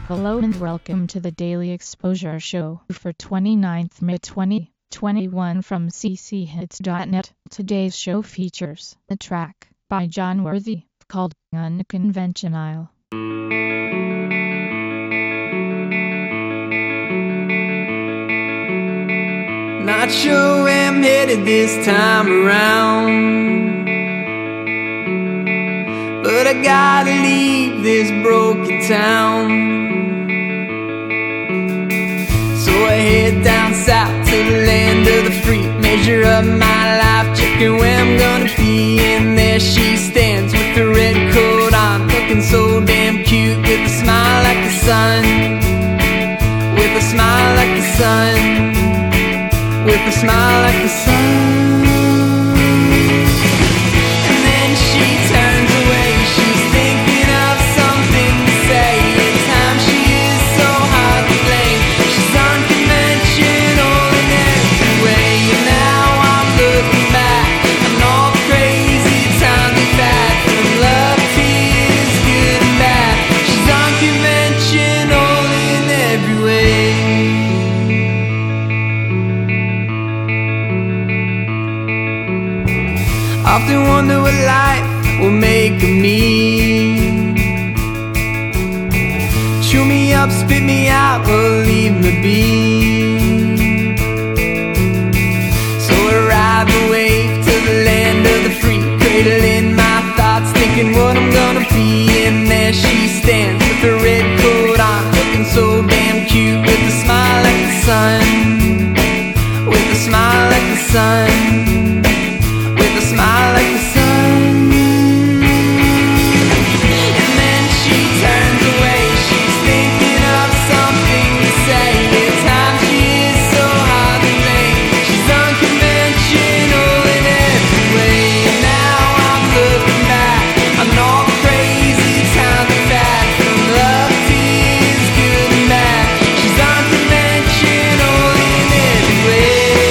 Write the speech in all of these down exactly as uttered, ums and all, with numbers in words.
Hello and welcome to the Daily Exposure Show for twenty-ninth May twenty twenty-one from c c hits dot net. Today's show features a track by John Worthy called Unconventional. Not sure where I'm headed this time around, but I gotta leave this broken town. So I head down south to the land of the free, measure up my life, checking where I'm gonna be. And there she stands with the red coat on, looking so damn cute, with a smile like the sun, with a smile like the sun, with a smile like the sun. And then she turns away, she's thinking of something to say. At times she is so hard to blame, she's unconventional in every way. And now I'm looking back on all the crazy times we've had, from love, tears, good and bad. She's unconventional in every way. Often wonder what life will make of me. Chew me up, spit me out, or leave me be. So I ride the wave to the land of the free, cradling my thoughts, thinking what I'm gonna be. And there she stands with her red coat on, looking so damn cute, with a smile like the sun, with a smile like the sun, with a smile like the sun. And then she turns away, she's thinking of something to say. At times she is so hard to blame, she's unconventional in every way. And now I'm looking back on all the crazy times we've had, from love, tears, good and bad. She's unconventional in every way.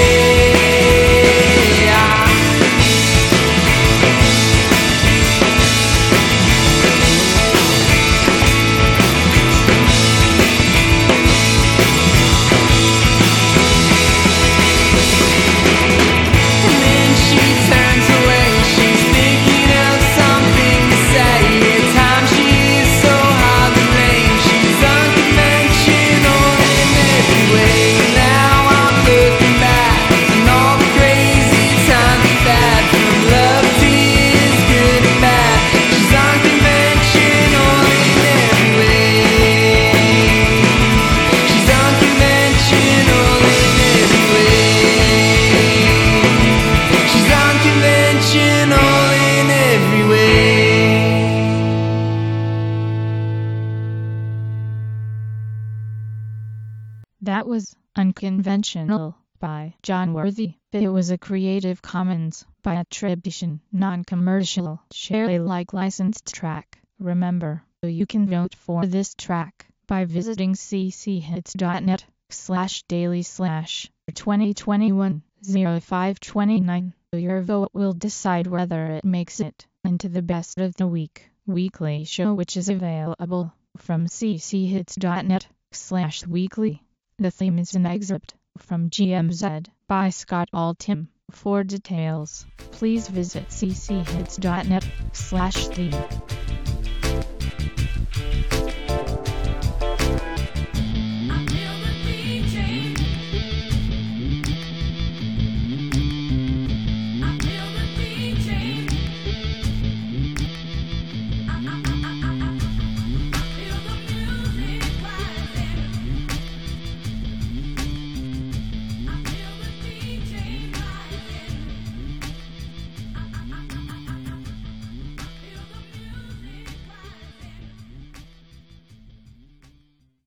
That was Unconventional by John Worthy. It was a Creative Commons by attribution, non-commercial, share Alike licensed track. Remember, you can vote for this track by visiting c c hits dot net slash daily slash twenty twenty-one oh five twenty-nine. Your vote will decide whether it makes it into the best of the week weekly show, which is available from c c hits dot net slash weekly. The theme is an excerpt from G M Z by Scott Altham. For details, please visit c c hits dot net slash theme.